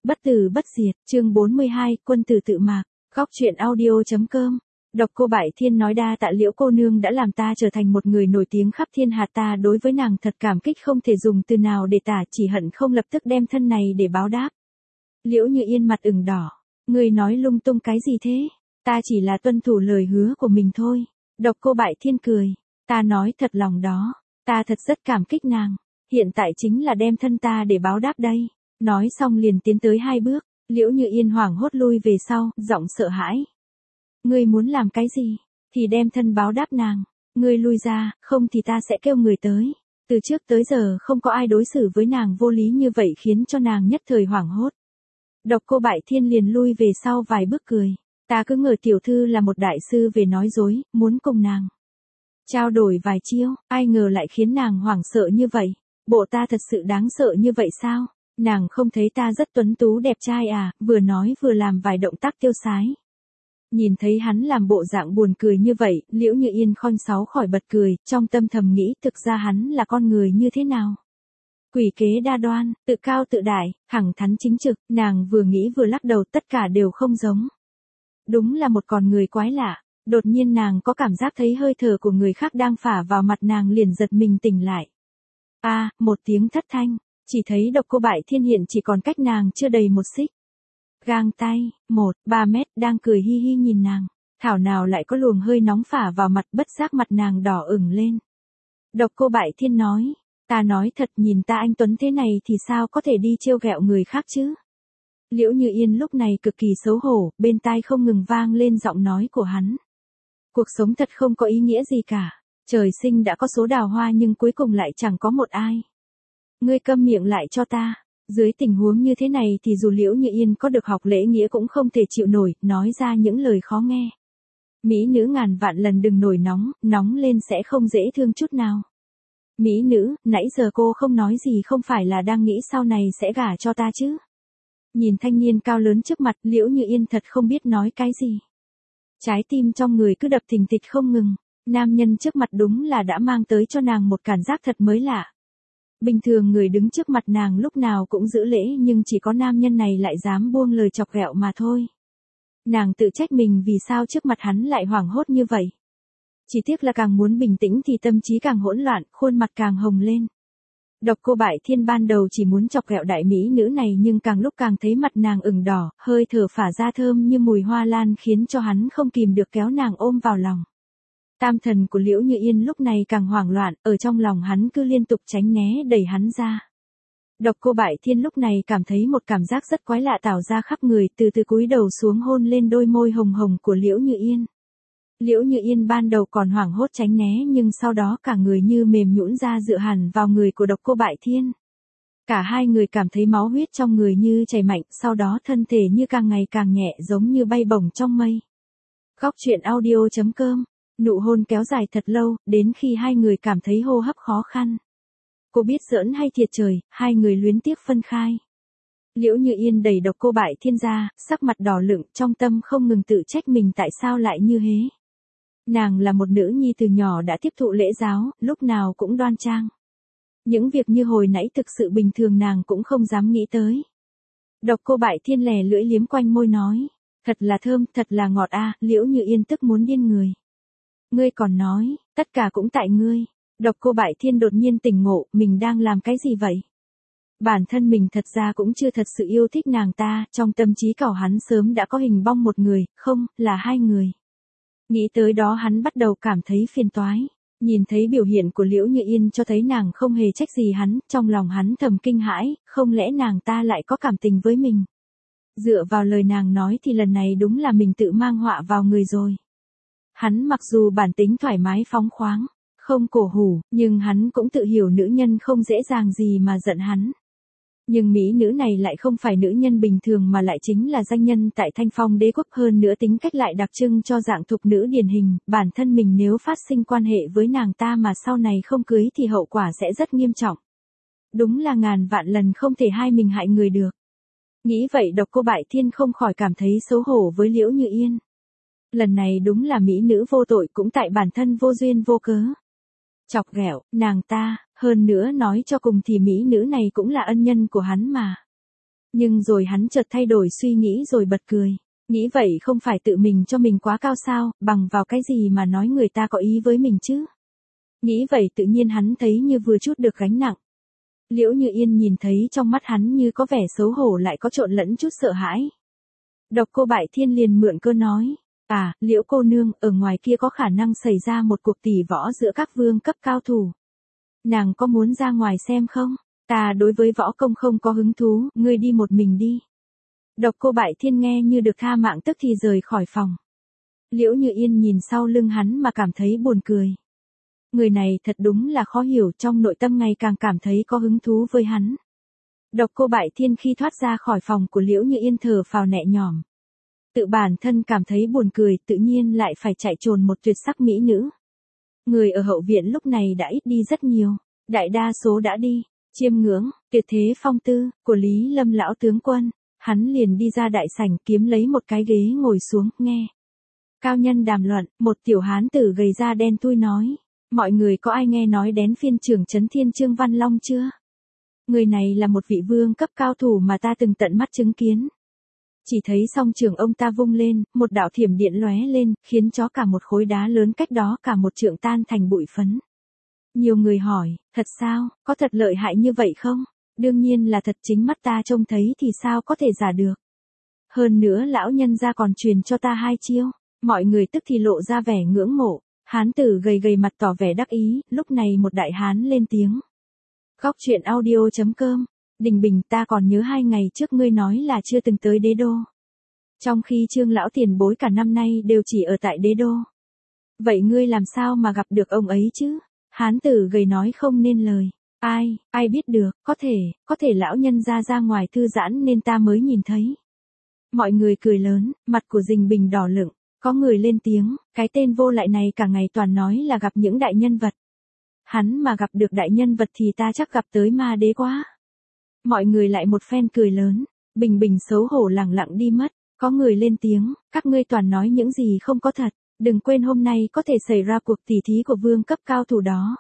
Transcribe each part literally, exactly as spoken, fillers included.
Bất tử bất diệt, chương bốn mươi hai, quân tử tự mạc, góc truyện audio.com. Độc Cô Bại Thiên nói đa tạ Liễu cô nương đã làm ta trở thành một người nổi tiếng khắp thiên hạ, ta đối với nàng thật cảm kích không thể dùng từ nào để tả, chỉ hận không lập tức đem thân này để báo đáp. Liễu Như Yên mặt ửng đỏ, ngươi nói lung tung cái gì thế, ta chỉ là tuân thủ lời hứa của mình thôi. Độc Cô Bại Thiên cười, ta nói thật lòng đó, ta thật rất cảm kích nàng, hiện tại chính là đem thân ta để báo đáp đây. Nói xong liền tiến tới hai bước, Liễu Như Yên hoảng hốt lui về sau, giọng sợ hãi. Ngươi muốn làm cái gì? Thì đem thân báo đáp nàng. Ngươi lui ra, không thì ta sẽ kêu người tới. Từ trước tới giờ không có ai đối xử với nàng vô lý như vậy khiến cho nàng nhất thời hoảng hốt. Độc Cô Bại Thiên liền lui về sau vài bước cười. Ta cứ ngờ tiểu thư là một đại sư về nói dối, muốn cùng nàng trao đổi vài chiêu, ai ngờ lại khiến nàng hoảng sợ như vậy. Bộ ta thật sự đáng sợ như vậy sao? Nàng không thấy ta rất tuấn tú đẹp trai à, vừa nói vừa làm vài động tác tiêu sái. Nhìn thấy hắn làm bộ dạng buồn cười như vậy, Liễu Như Yên khon sáu khỏi bật cười, trong tâm thầm nghĩ thực ra hắn là con người như thế nào. Quỷ kế đa đoan, tự cao tự đại, thẳng thắn chính trực, nàng vừa nghĩ vừa lắc đầu, tất cả đều không giống. Đúng là một con người quái lạ, đột nhiên nàng có cảm giác thấy hơi thở của người khác đang phả vào mặt nàng, liền giật mình tỉnh lại. A, à, một tiếng thất thanh. Chỉ thấy Độc Cô Bại Thiên hiện chỉ còn cách nàng chưa đầy một xích. Gang tay, một, ba mét, đang cười hi hi nhìn nàng. Thảo nào lại có luồng hơi nóng phả vào mặt, bất giác mặt nàng đỏ ửng lên. Độc Cô Bại Thiên nói, ta nói thật, nhìn ta anh tuấn thế này thì sao có thể đi trêu ghẹo người khác chứ. Liễu Như Yên lúc này cực kỳ xấu hổ, bên tai không ngừng vang lên giọng nói của hắn. Cuộc sống thật không có ý nghĩa gì cả. Trời sinh đã có số đào hoa nhưng cuối cùng lại chẳng có một ai. Ngươi câm miệng lại cho ta. Dưới tình huống như thế này thì dù Liễu Như Yên có được học lễ nghĩa cũng không thể chịu nổi, nói ra những lời khó nghe. Mỹ nữ ngàn vạn lần đừng nổi nóng, nóng lên sẽ không dễ thương chút nào. Mỹ nữ, nãy giờ cô không nói gì không phải là đang nghĩ sau này sẽ gả cho ta chứ? Nhìn thanh niên cao lớn trước mặt, Liễu Như Yên thật không biết nói cái gì. Trái tim trong người cứ đập thình thịch không ngừng. Nam nhân trước mặt đúng là đã mang tới cho nàng một cảm giác thật mới lạ. Bình thường người đứng trước mặt nàng lúc nào cũng giữ lễ, nhưng chỉ có nam nhân này lại dám buông lời chọc ghẹo mà thôi. Nàng tự trách mình vì sao trước mặt hắn lại hoảng hốt như vậy. Chỉ tiếc là càng muốn bình tĩnh thì tâm trí càng hỗn loạn, khuôn mặt càng hồng lên. Độc Cô Bại Thiên ban đầu chỉ muốn chọc ghẹo đại mỹ nữ này, nhưng càng lúc càng thấy mặt nàng ửng đỏ, hơi thở phả ra thơm như mùi hoa lan khiến cho hắn không kìm được kéo nàng ôm vào lòng. Tam thần của Liễu Như Yên lúc này càng hoảng loạn, ở trong lòng hắn cứ liên tục tránh né đẩy hắn ra. Độc Cô Bại Thiên lúc này cảm thấy một cảm giác rất quái lạ tạo ra khắp người, từ từ cúi đầu xuống hôn lên đôi môi hồng hồng của Liễu Như Yên. Liễu Như Yên ban đầu còn hoảng hốt tránh né, nhưng sau đó cả người như mềm nhũn ra dựa hẳn vào người của Độc Cô Bại Thiên. Cả hai người cảm thấy máu huyết trong người như chảy mạnh, sau đó thân thể như càng ngày càng nhẹ, giống như bay bổng trong mây. Góc truyện audio.com. Nụ hôn kéo dài thật lâu, đến khi hai người cảm thấy hô hấp khó khăn. Cô biết giỡn hay thiệt trời, hai người luyến tiếc phân khai. Liễu Như Yên đẩy Độc Cô Bại Thiên ra, sắc mặt đỏ lựng, trong tâm không ngừng tự trách mình tại sao lại như thế. Nàng là một nữ nhi từ nhỏ đã tiếp thụ lễ giáo, lúc nào cũng đoan trang. Những việc như hồi nãy thực sự bình thường nàng cũng không dám nghĩ tới. Độc Cô Bại Thiên lè lưỡi liếm quanh môi nói, thật là thơm, thật là ngọt a. Liễu Như Yên tức muốn điên người. Ngươi còn nói, tất cả cũng tại ngươi. Độc Cô Bại Thiên đột nhiên tỉnh ngộ, mình đang làm cái gì vậy? Bản thân mình thật ra cũng chưa thật sự yêu thích nàng ta, trong tâm trí cảo hắn sớm đã có hình bóng một người, không, là hai người. Nghĩ tới đó hắn bắt đầu cảm thấy phiền toái. Nhìn thấy biểu hiện của Liễu Như Yên cho thấy nàng không hề trách gì hắn, trong lòng hắn thầm kinh hãi, không lẽ nàng ta lại có cảm tình với mình? Dựa vào lời nàng nói thì lần này đúng là mình tự mang họa vào người rồi. Hắn mặc dù bản tính thoải mái phóng khoáng, không cổ hủ, nhưng hắn cũng tự hiểu nữ nhân không dễ dàng gì mà giận hắn. Nhưng mỹ nữ này lại không phải nữ nhân bình thường mà lại chính là danh nhân tại Thanh Phong Đế quốc, hơn nữa tính cách lại đặc trưng cho dạng thục nữ điển hình, bản thân mình nếu phát sinh quan hệ với nàng ta mà sau này không cưới thì hậu quả sẽ rất nghiêm trọng. Đúng là ngàn vạn lần không thể hai mình hại người được. Nghĩ vậy Độc Cô Bại Thiên không khỏi cảm thấy xấu hổ với Liễu Như Yên. Lần này đúng là mỹ nữ vô tội, cũng tại bản thân vô duyên vô cớ. Chọc ghẹo, nàng ta, hơn nữa nói cho cùng thì mỹ nữ này cũng là ân nhân của hắn mà. Nhưng rồi hắn chợt thay đổi suy nghĩ rồi bật cười. Nghĩ vậy không phải tự mình cho mình quá cao sao, bằng vào cái gì mà nói người ta có ý với mình chứ. Nghĩ vậy tự nhiên hắn thấy như vừa chút được gánh nặng. Liễu Như Yên nhìn thấy trong mắt hắn như có vẻ xấu hổ lại có trộn lẫn chút sợ hãi. Độc Cô Bại Thiên liền mượn cơ nói. À, Liễu cô nương, ở ngoài kia có khả năng xảy ra một cuộc tỷ võ giữa các vương cấp cao thủ. Nàng có muốn ra ngoài xem không? Ta đối với võ công không có hứng thú, ngươi đi một mình đi. Độc Cô Bại Thiên nghe như được tha mạng tức thì rời khỏi phòng. Liễu Như Yên nhìn sau lưng hắn mà cảm thấy buồn cười. Người này thật đúng là khó hiểu, trong nội tâm ngày càng cảm thấy có hứng thú với hắn. Độc Cô Bại Thiên khi thoát ra khỏi phòng của Liễu Như Yên thở phào nhẹ nhõm. Tự bản thân cảm thấy buồn cười, tự nhiên lại phải chạy trồn một tuyệt sắc mỹ nữ. Người ở hậu viện lúc này đã ít đi rất nhiều, đại đa số đã đi. Chiêm ngưỡng, tuyệt thế phong tư của Lý Lâm lão tướng quân, hắn liền đi ra đại sảnh kiếm lấy một cái ghế ngồi xuống, nghe. Cao nhân đàm luận, một tiểu hán tử gầy da đen thui nói, mọi người có ai nghe nói đến phiên trưởng trấn Thiên Trương Văn Long chưa? Người này là một vị vương cấp cao thủ mà ta từng tận mắt chứng kiến. Chỉ thấy song trường ông ta vung lên, một đạo thiểm điện lóe lên, khiến cho cả một khối đá lớn cách đó cả một trượng tan thành bụi phấn. Nhiều người hỏi, thật sao, có thật lợi hại như vậy không? Đương nhiên là thật, chính mắt ta trông thấy thì sao có thể giả được. Hơn nữa lão nhân gia còn truyền cho ta hai chiêu, mọi người tức thì lộ ra vẻ ngưỡng mộ. Hán tử gầy gầy mặt tỏ vẻ đắc ý, lúc này một đại hán lên tiếng. Góc truyện audio chấm com, Đình Bình, ta còn nhớ hai ngày trước ngươi nói là chưa từng tới đế đô. Trong khi Trương lão tiền bối cả năm nay đều chỉ ở tại đế đô. Vậy ngươi làm sao mà gặp được ông ấy chứ? Hán tử gầy nói không nên lời. Ai, ai biết được, có thể, có thể lão nhân ra ra ngoài thư giãn nên ta mới nhìn thấy. Mọi người cười lớn, mặt của Đình Bình đỏ lựng, có người lên tiếng, cái tên vô lại này cả ngày toàn nói là gặp những đại nhân vật. Hắn mà gặp được đại nhân vật thì ta chắc gặp tới ma đế quá. Mọi người lại một phen cười lớn, Bình Bình xấu hổ lẳng lặng đi mất, có người lên tiếng, các ngươi toàn nói những gì không có thật, đừng quên hôm nay có thể xảy ra cuộc tỉ thí của vương cấp cao thủ đó.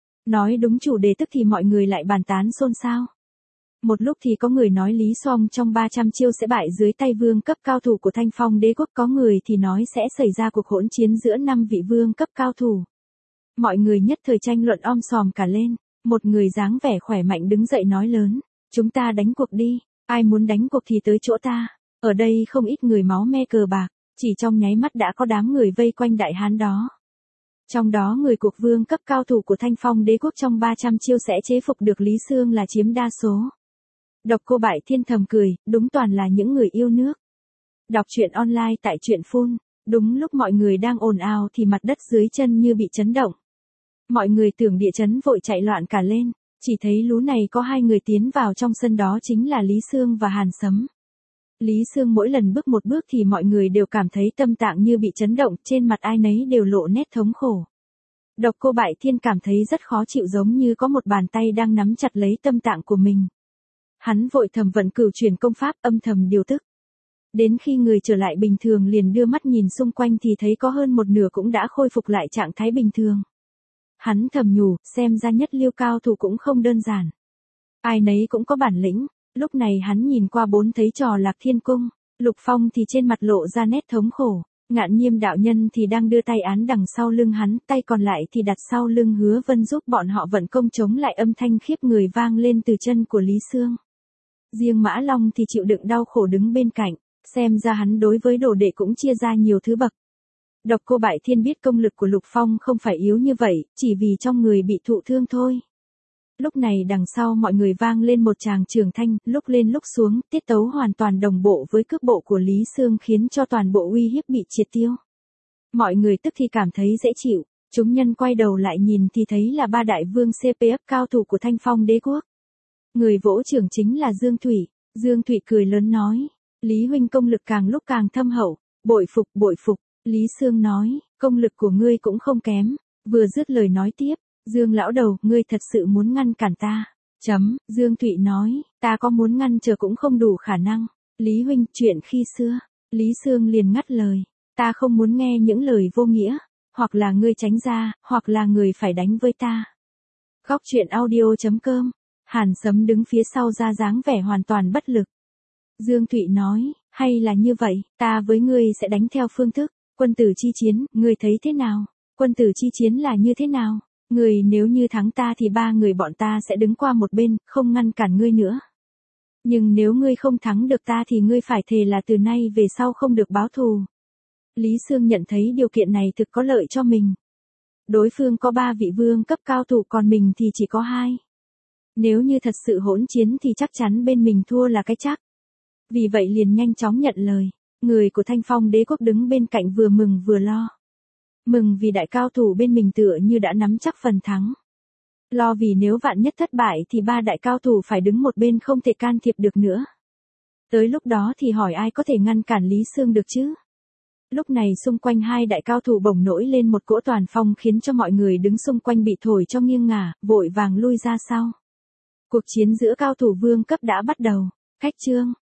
Nói đúng chủ đề tức thì mọi người lại bàn tán xôn xao. Một lúc thì có người nói Lý Song trong ba trăm chiêu sẽ bại dưới tay vương cấp cao thủ của Thanh Phong đế quốc, có người thì nói sẽ xảy ra cuộc hỗn chiến giữa năm vị vương cấp cao thủ. Mọi người nhất thời tranh luận om sòm cả lên, một người dáng vẻ khỏe mạnh đứng dậy nói lớn, chúng ta đánh cuộc đi, ai muốn đánh cuộc thì tới chỗ ta. Ở đây không ít người máu me cờ bạc, chỉ trong nháy mắt đã có đám người vây quanh đại hán đó. Trong đó người cuộc vương cấp cao thủ của Thanh Phong đế quốc trong ba trăm chiêu sẽ chế phục được Lý Sương là chiếm đa số. Độc Cô Bại Thiên thầm cười, đúng toàn là những người yêu nước. Đọc truyện online tại truyện phun, đúng lúc mọi người đang ồn ào thì mặt đất dưới chân như bị chấn động. Mọi người tưởng địa chấn vội chạy loạn cả lên, chỉ thấy lú này có hai người tiến vào trong sân, đó chính là Lý Sương và Hàn Sấm. Lý Sương mỗi lần bước một bước thì mọi người đều cảm thấy tâm tạng như bị chấn động, trên mặt ai nấy đều lộ nét thống khổ. Độc Cô Bại Thiên cảm thấy rất khó chịu, giống như có một bàn tay đang nắm chặt lấy tâm tạng của mình. Hắn vội thầm vận cửu chuyển công pháp, âm thầm điều tức. Đến khi người trở lại bình thường liền đưa mắt nhìn xung quanh thì thấy có hơn một nửa cũng đã khôi phục lại trạng thái bình thường. Hắn thầm nhủ, xem ra nhất lưu cao thủ cũng không đơn giản. Ai nấy cũng có bản lĩnh. Lúc này hắn nhìn qua bốn thấy trò Lạc Thiên Cung, Lục Phong thì trên mặt lộ ra nét thống khổ, Ngạn Nhiêm đạo nhân thì đang đưa tay án đằng sau lưng hắn, tay còn lại thì đặt sau lưng Hứa Vân giúp bọn họ vận công chống lại, âm thanh khiếp người vang lên từ chân của Lý Sương. Riêng Mã Long thì chịu đựng đau khổ đứng bên cạnh, xem ra hắn đối với đồ đệ cũng chia ra nhiều thứ bậc. Độc Cô Bại Thiên biết công lực của Lục Phong không phải yếu như vậy, chỉ vì trong người bị thụ thương thôi. Lúc này đằng sau mọi người vang lên một tràng trường thanh, lúc lên lúc xuống, tiết tấu hoàn toàn đồng bộ với cước bộ của Lý Sương khiến cho toàn bộ uy hiếp bị triệt tiêu. Mọi người tức thì cảm thấy dễ chịu, chúng nhân quay đầu lại nhìn thì thấy là ba đại vương xê pê ép cao thủ của Thanh Phong đế quốc. Người vỗ trưởng chính là Dương Thủy, Dương Thủy cười lớn nói, Lý huynh công lực càng lúc càng thâm hậu, bội phục bội phục. Lý Sương nói, công lực của ngươi cũng không kém, vừa dứt lời nói tiếp. Dương lão đầu, ngươi thật sự muốn ngăn cản ta? Chấm, Dương Thụy nói, ta có muốn ngăn trở cũng không đủ khả năng. Lý huynh, chuyện khi xưa. Lý Sương liền ngắt lời, ta không muốn nghe những lời vô nghĩa, hoặc là ngươi tránh ra, hoặc là người phải đánh với ta. Góc truyện audio chấm com, Hàn Sấm đứng phía sau ra dáng vẻ hoàn toàn bất lực. Dương Thụy nói, hay là như vậy, ta với ngươi sẽ đánh theo phương thức, quân tử chi chiến, ngươi thấy thế nào? Quân tử chi chiến là như thế nào? Ngươi nếu như thắng ta thì ba người bọn ta sẽ đứng qua một bên, không ngăn cản ngươi nữa. Nhưng nếu ngươi không thắng được ta thì ngươi phải thề là từ nay về sau không được báo thù. Lý Sương nhận thấy điều kiện này thực có lợi cho mình. Đối phương có ba vị vương cấp cao thủ còn mình thì chỉ có hai. Nếu như thật sự hỗn chiến thì chắc chắn bên mình thua là cái chắc. Vì vậy liền nhanh chóng nhận lời. Người của Thanh Phong đế quốc đứng bên cạnh vừa mừng vừa lo. Mừng vì đại cao thủ bên mình tựa như đã nắm chắc phần thắng. Lo vì nếu vạn nhất thất bại thì ba đại cao thủ phải đứng một bên không thể can thiệp được nữa. Tới lúc đó thì hỏi ai có thể ngăn cản Lý Sương được chứ? Lúc này xung quanh hai đại cao thủ bỗng nổi lên một cỗ toàn phong khiến cho mọi người đứng xung quanh bị thổi cho nghiêng ngả, vội vàng lui ra sau. Cuộc chiến giữa cao thủ vương cấp đã bắt đầu. Khách trương,